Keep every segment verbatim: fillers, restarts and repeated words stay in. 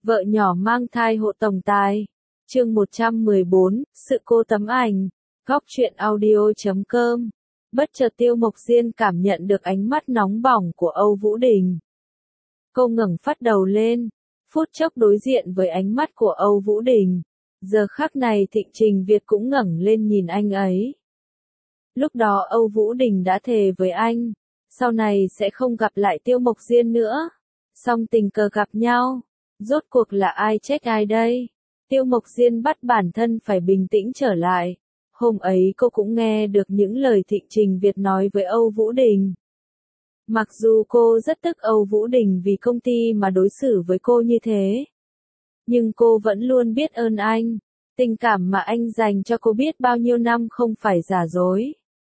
Vợ nhỏ mang thai hộ tổng tài. Chương một trăm mười bốn, sự cô tấm ảnh. Góc truyện audio chấm com. Bất chợt Tiêu Mộc Diên cảm nhận được ánh mắt nóng bỏng của Âu Vũ Đình. Cô ngẩng phát đầu lên, phút chốc đối diện với ánh mắt của Âu Vũ Đình. Giờ khắc này Thịnh Trình Việt cũng ngẩng lên nhìn anh ấy. Lúc đó Âu Vũ Đình đã thề với anh, sau này sẽ không gặp lại Tiêu Mộc Diên nữa. Song tình cờ gặp nhau, rốt cuộc là ai trách ai đây? Tiêu Mộc Diên bắt bản thân phải bình tĩnh trở lại. Hôm ấy cô cũng nghe được những lời Thịnh Trình Việt nói với Âu Vũ Đình. Mặc dù cô rất tức Âu Vũ Đình vì công ty mà đối xử với cô như thế, nhưng cô vẫn luôn biết ơn anh. Tình cảm mà anh dành cho cô biết bao nhiêu năm không phải giả dối.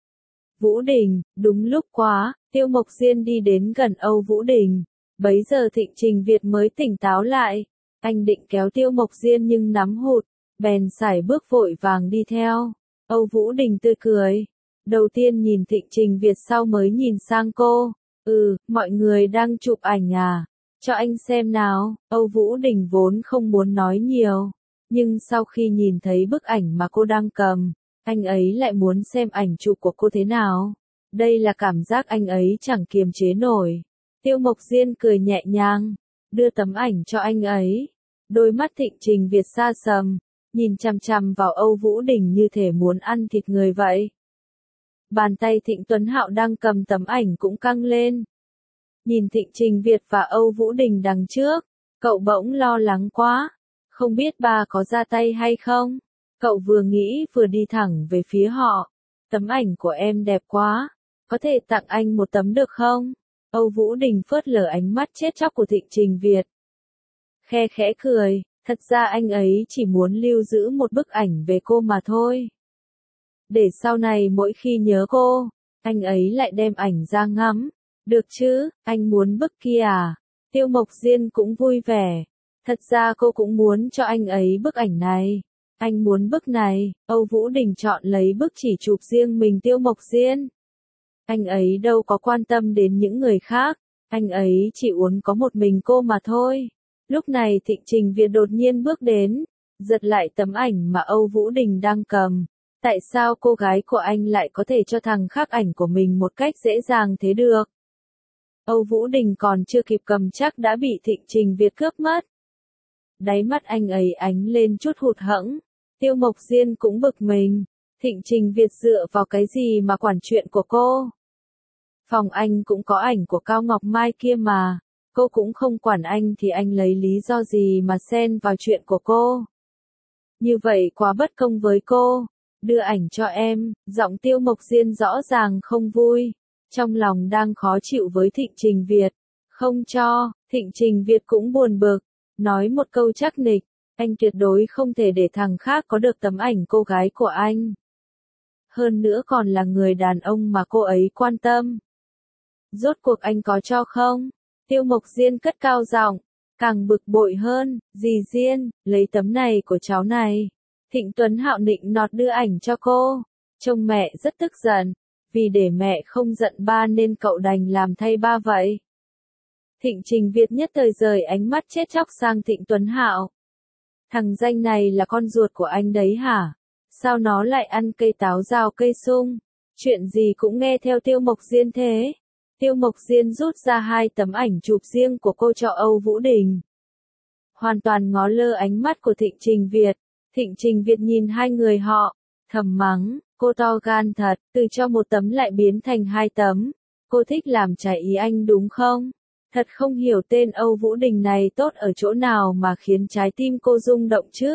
Vũ Đình, đúng lúc quá, Tiêu Mộc Diên đi đến gần Âu Vũ Đình. Bấy giờ Thịnh Trình Việt mới tỉnh táo lại. Anh định kéo Tiêu Mộc Diên nhưng nắm hụt, bèn sải bước vội vàng đi theo. Âu Vũ Đình tươi cười. Đầu tiên nhìn Thịnh Trình Việt sau mới nhìn sang cô. Ừ, mọi người đang chụp ảnh à? Cho anh xem nào. Âu Vũ Đình vốn không muốn nói nhiều, nhưng sau khi nhìn thấy bức ảnh mà cô đang cầm, anh ấy lại muốn xem ảnh chụp của cô thế nào. Đây là cảm giác anh ấy chẳng kiềm chế nổi. Tiêu Mộc Diên cười nhẹ nhàng, đưa tấm ảnh cho anh ấy. Đôi mắt Thịnh Trình Việt xa sầm, nhìn chằm chằm vào Âu Vũ Đình như thể muốn ăn thịt người vậy. Bàn tay Thịnh Tuấn Hạo đang cầm tấm ảnh cũng căng lên. Nhìn Thịnh Trình Việt và Âu Vũ Đình đằng trước, cậu bỗng lo lắng quá. Không biết bà có ra tay hay không? Cậu vừa nghĩ vừa đi thẳng về phía họ. Tấm ảnh của em đẹp quá, có thể tặng anh một tấm được không? Âu Vũ Đình phớt lờ ánh mắt chết chóc của Thịnh Trình Việt. Khe khẽ cười, thật ra anh ấy chỉ muốn lưu giữ một bức ảnh về cô mà thôi. Để sau này mỗi khi nhớ cô, anh ấy lại đem ảnh ra ngắm. Được chứ, anh muốn bức kia à? Tiêu Mộc Diên cũng vui vẻ. Thật ra cô cũng muốn cho anh ấy bức ảnh này. Anh muốn bức này. Âu Vũ Đình chọn lấy bức chỉ chụp riêng mình Tiêu Mộc Diên. Anh ấy đâu có quan tâm đến những người khác. Anh ấy chỉ muốn có một mình cô mà thôi. Lúc này Thịnh Trình Việt đột nhiên bước đến, giật lại tấm ảnh mà Âu Vũ Đình đang cầm. Tại sao cô gái của anh lại có thể cho thằng khác ảnh của mình một cách dễ dàng thế được? Âu Vũ Đình còn chưa kịp cầm chắc đã bị Thịnh Trình Việt cướp mất. Đáy mắt anh ấy ánh lên chút hụt hẫng. Tiêu Mộc Diên cũng bực mình. Thịnh Trình Việt dựa vào cái gì mà quản chuyện của cô? Phòng anh cũng có ảnh của Cao Ngọc Mai kia mà. Cô cũng không quản anh thì anh lấy lý do gì mà xen vào chuyện của cô? Như vậy quá bất công với cô. Đưa ảnh cho em. Giọng Tiêu Mộc Diên rõ ràng không vui. Trong lòng đang khó chịu với Thịnh Trình Việt. Không cho. Thịnh Trình Việt cũng buồn bực. Nói một câu chắc nịch. Anh tuyệt đối không thể để thằng khác có được tấm ảnh cô gái của anh. Hơn nữa còn là người đàn ông mà cô ấy quan tâm. Rốt cuộc anh có cho không? Tiêu Mộc Diên cất cao giọng, càng bực bội hơn. Dì Diên, lấy tấm này của cháu này. Thịnh Tuấn Hạo nịnh nọt đưa ảnh cho cô. Trông mẹ rất tức giận. Vì để mẹ không giận ba nên cậu đành làm thay ba vậy. Thịnh Trình Việt nhất thời rời ánh mắt chết chóc sang Thịnh Tuấn Hạo. Thằng danh này là con ruột của anh đấy hả? Sao nó lại ăn cây táo rào cây sung? Chuyện gì cũng nghe theo Tiêu Mộc Diên thế? Tiêu Mộc Diên rút ra hai tấm ảnh chụp riêng của cô cho Âu Vũ Đình. Hoàn toàn ngó lơ ánh mắt của Thịnh Trình Việt. Thịnh Trình Việt nhìn hai người họ, thầm mắng, cô to gan thật, từ cho một tấm lại biến thành hai tấm. Cô thích làm trái ý anh đúng không? Thật không hiểu tên Âu Vũ Đình này tốt ở chỗ nào mà khiến trái tim cô rung động chứ.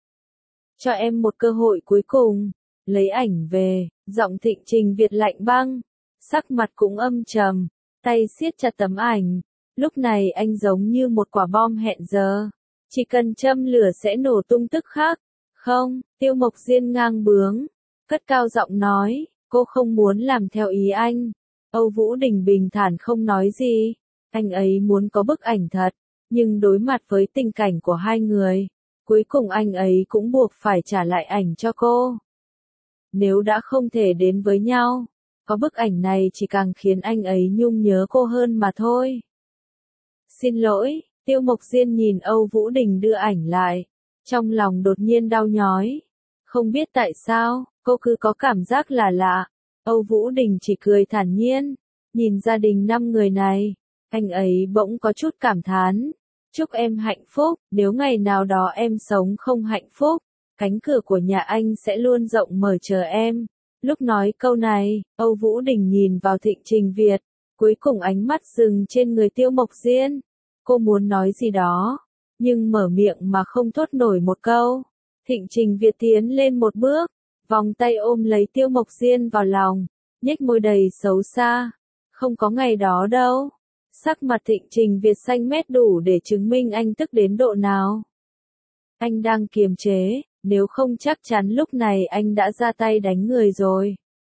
Cho em một cơ hội cuối cùng. Lấy ảnh về. Giọng Thịnh Trình Việt lạnh băng. Sắc mặt cũng âm trầm. Tay siết chặt tấm ảnh. Lúc này anh giống như một quả bom hẹn giờ. Chỉ cần châm lửa sẽ nổ tung tức khắc. Không, Tiêu Mộc Diên ngang bướng. Cất cao giọng nói. Cô không muốn làm theo ý anh. Âu Vũ Đình bình thản không nói gì. Anh ấy muốn có bức ảnh thật, nhưng đối mặt với tình cảnh của hai người, cuối cùng anh ấy cũng buộc phải trả lại ảnh cho cô. Nếu đã không thể đến với nhau, có bức ảnh này chỉ càng khiến anh ấy nhung nhớ cô hơn mà thôi. Xin lỗi, Tiêu Mộc Diên nhìn Âu Vũ Đình đưa ảnh lại, trong lòng đột nhiên đau nhói. Không biết tại sao, cô cứ có cảm giác là lạ. Âu Vũ Đình chỉ cười thản nhiên, nhìn gia đình năm người này, anh ấy bỗng có chút cảm thán. Chúc em hạnh phúc, nếu ngày nào đó em sống không hạnh phúc, cánh cửa của nhà anh sẽ luôn rộng mở chờ em. Lúc nói câu này, Âu Vũ Đình nhìn vào Thịnh Trình Việt, cuối cùng ánh mắt dừng trên người Tiêu Mộc Diên. Cô muốn nói gì đó, nhưng mở miệng mà không thốt nổi một câu. Thịnh Trình Việt tiến lên một bước, vòng tay ôm lấy Tiêu Mộc Diên vào lòng, nhếch môi đầy xấu xa. Không có ngày đó đâu. Sắc mặt Thịnh Trình Việt xanh mét đủ để chứng minh anh tức đến độ nào. Anh đang kiềm chế, nếu không chắc chắn lúc này anh đã ra tay đánh người rồi.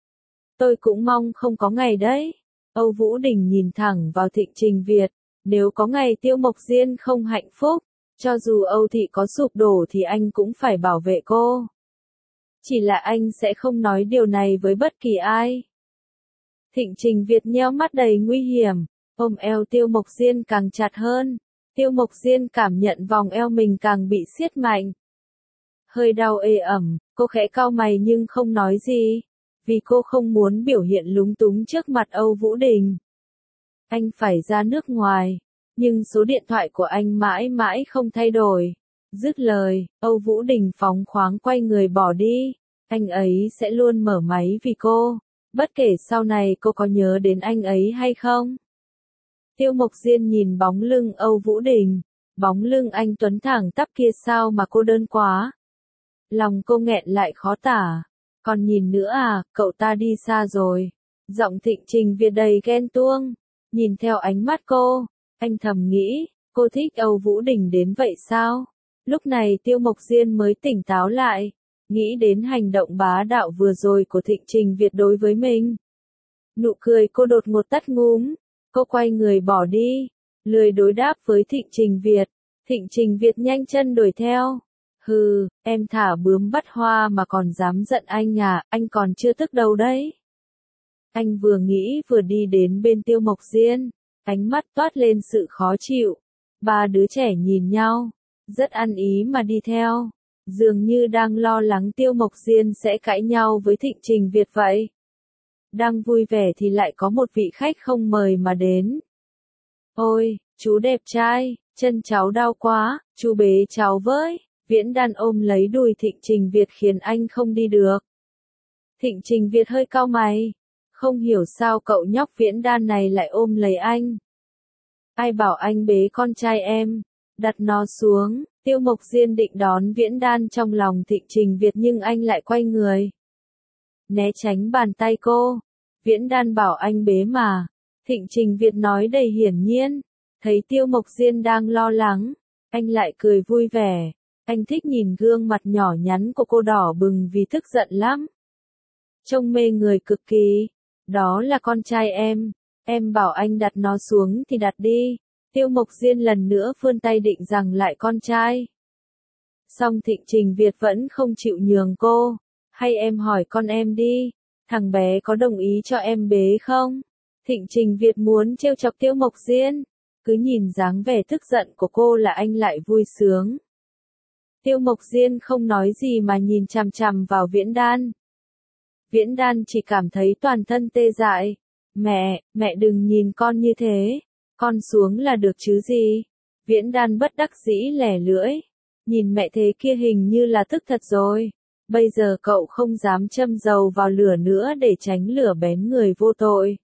Tôi cũng mong không có ngày đấy. Âu Vũ Đình nhìn thẳng vào Thịnh Trình Việt, nếu có ngày Tiêu Mộc Diên không hạnh phúc, cho dù Âu Thị có sụp đổ thì anh cũng phải bảo vệ cô. Chỉ là anh sẽ không nói điều này với bất kỳ ai. Thịnh Trình Việt nheo mắt đầy nguy hiểm, ôm eo Tiêu Mộc Diên càng chặt hơn. Tiêu Mộc Diên cảm nhận vòng eo mình càng bị siết mạnh. Hơi đau ê ẩm, cô khẽ cau mày nhưng không nói gì, vì cô không muốn biểu hiện lúng túng trước mặt Âu Vũ Đình. Anh phải ra nước ngoài, nhưng số điện thoại của anh mãi mãi không thay đổi. Dứt lời, Âu Vũ Đình phóng khoáng quay người bỏ đi. Anh ấy sẽ luôn mở máy vì cô, bất kể sau này cô có nhớ đến anh ấy hay không. Tiêu Mộc Diên nhìn bóng lưng Âu Vũ Đình, bóng lưng anh tuấn thẳng tắp kia sao mà cô đơn quá. Lòng cô nghẹn lại khó tả. Còn nhìn nữa à, cậu ta đi xa rồi. Giọng Thịnh Trình Việt đầy ghen tuông. Nhìn theo ánh mắt cô, anh thầm nghĩ, cô thích Âu Vũ Đình đến vậy sao? Lúc này Tiêu Mộc Diên mới tỉnh táo lại, nghĩ đến hành động bá đạo vừa rồi của Thịnh Trình Việt đối với mình. Nụ cười cô đột ngột tắt ngúm, cô quay người bỏ đi, lười đối đáp với Thịnh Trình Việt. Thịnh Trình Việt nhanh chân đuổi theo. Hừ, em thả bướm bắt hoa mà còn dám giận anh à, anh còn chưa tức đâu đấy. Anh vừa nghĩ vừa đi đến bên Tiêu Mộc Diên, ánh mắt toát lên sự khó chịu. Ba đứa trẻ nhìn nhau, rất ăn ý mà đi theo, dường như đang lo lắng Tiêu Mộc Diên sẽ cãi nhau với Thịnh Trình Việt vậy. Đang vui vẻ thì lại có một vị khách không mời mà đến. Ôi, chú đẹp trai, chân cháu đau quá, chú bế cháu với. Viễn Đan ôm lấy đùi Thịnh Trình Việt khiến anh không đi được. Thịnh Trình Việt hơi cau mày, không hiểu sao cậu nhóc Viễn Đan này lại ôm lấy anh. Ai bảo anh bế con trai em, đặt nó xuống. Tiêu Mộc Diên định đón Viễn Đan trong lòng Thịnh Trình Việt nhưng anh lại quay người, né tránh bàn tay cô. Viễn Đan bảo anh bế mà. Thịnh Trình Việt nói đầy hiển nhiên. Thấy Tiêu Mộc Diên đang lo lắng, anh lại cười vui vẻ. Anh thích nhìn gương mặt nhỏ nhắn của cô đỏ bừng vì tức giận lắm. Trông mê người cực kỳ. Đó là con trai em. Em bảo anh đặt nó xuống thì đặt đi. Tiêu Mộc Diên lần nữa vươn tay định giằng lại con trai. Song Thịnh Trình Việt vẫn không chịu nhường cô. Hay em hỏi con em đi, thằng bé có đồng ý cho em bế không? Thịnh Trình Việt muốn trêu chọc Tiêu Mộc Diên. Cứ nhìn dáng vẻ tức giận của cô là anh lại vui sướng. Tiêu Mộc Diên không nói gì mà nhìn chằm chằm vào Viễn Đan. Viễn Đan chỉ cảm thấy toàn thân tê dại. Mẹ, mẹ đừng nhìn con như thế. Con xuống là được chứ gì. Viễn Đan bất đắc dĩ lẻ lưỡi. Nhìn mẹ thế kia hình như là tức thật rồi. Bây giờ cậu không dám châm dầu vào lửa nữa để tránh lửa bén người vô tội.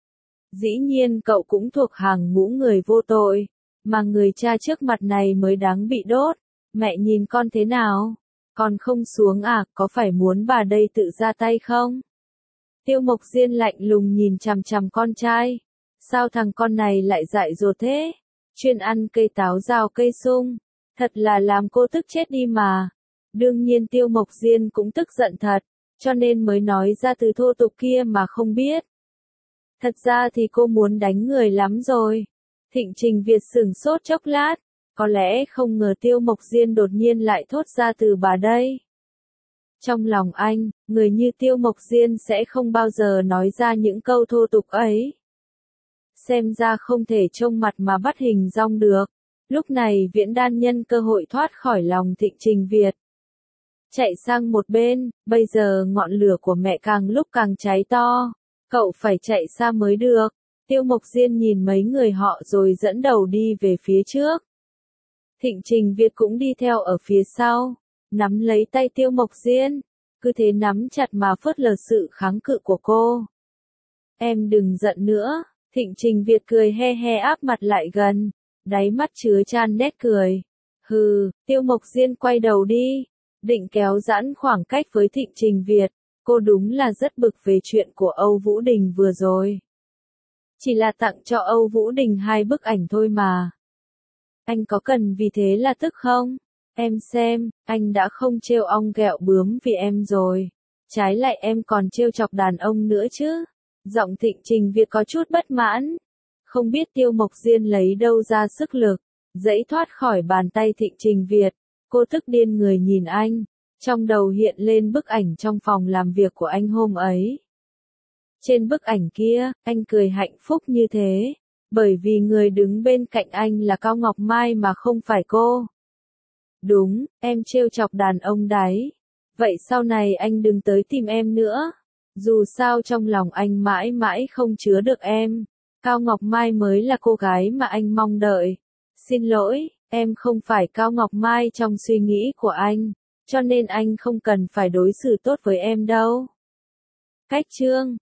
Dĩ nhiên cậu cũng thuộc hàng ngũ người vô tội. Mà người cha trước mặt này mới đáng bị đốt. Mẹ nhìn con thế nào? Con không xuống à, có phải muốn bà đây tự ra tay không? Tiêu Mộc Diên lạnh lùng nhìn chằm chằm con trai. Sao thằng con này lại dại dột thế? Chuyên ăn cây táo rào cây sung. Thật là làm cô tức chết đi mà. Đương nhiên Tiêu Mộc Diên cũng tức giận thật, cho nên mới nói ra từ thô tục kia mà không biết. Thật ra thì cô muốn đánh người lắm rồi. Thịnh Trình Việt sửng sốt chốc lát. Có lẽ không ngờ Tiêu Mộc Diên đột nhiên lại thốt ra từ bà đây. Trong lòng anh, người như Tiêu Mộc Diên sẽ không bao giờ nói ra những câu thô tục ấy. Xem ra không thể trông mặt mà bắt hình dong được. Lúc này Viễn Đan nhân cơ hội thoát khỏi lòng Thịnh Trình Việt. Chạy sang một bên, bây giờ ngọn lửa của mẹ càng lúc càng cháy to. Cậu phải chạy xa mới được. Tiêu Mộc Diên nhìn mấy người họ rồi dẫn đầu đi về phía trước. Thịnh Trình Việt cũng đi theo ở phía sau, nắm lấy tay Tiêu Mộc Diên, cứ thế nắm chặt mà phớt lờ sự kháng cự của cô. Em đừng giận nữa, Thịnh Trình Việt cười he he áp mặt lại gần, đáy mắt chứa chan nét cười. Hừ, Tiêu Mộc Diên quay đầu đi, định kéo giãn khoảng cách với Thịnh Trình Việt, cô đúng là rất bực về chuyện của Âu Vũ Đình vừa rồi. Chỉ là tặng cho Âu Vũ Đình hai bức ảnh thôi mà. Anh có cần vì thế là tức không? Em xem, anh đã không trêu ong ghẹo bướm vì em rồi. Trái lại em còn trêu chọc đàn ông nữa chứ. Giọng Thịnh Trình Việt có chút bất mãn. Không biết Tiêu Mộc Diên lấy đâu ra sức lực. Dãy thoát khỏi bàn tay Thịnh Trình Việt. Cô tức điên người nhìn anh. Trong đầu hiện lên bức ảnh trong phòng làm việc của anh hôm ấy. Trên bức ảnh kia, anh cười hạnh phúc như thế. Bởi vì người đứng bên cạnh anh là Cao Ngọc Mai mà không phải cô. Đúng, em trêu chọc đàn ông đấy. Vậy sau này anh đừng tới tìm em nữa. Dù sao trong lòng anh mãi mãi không chứa được em. Cao Ngọc Mai mới là cô gái mà anh mong đợi. Xin lỗi, em không phải Cao Ngọc Mai trong suy nghĩ của anh. Cho nên anh không cần phải đối xử tốt với em đâu. Cách chương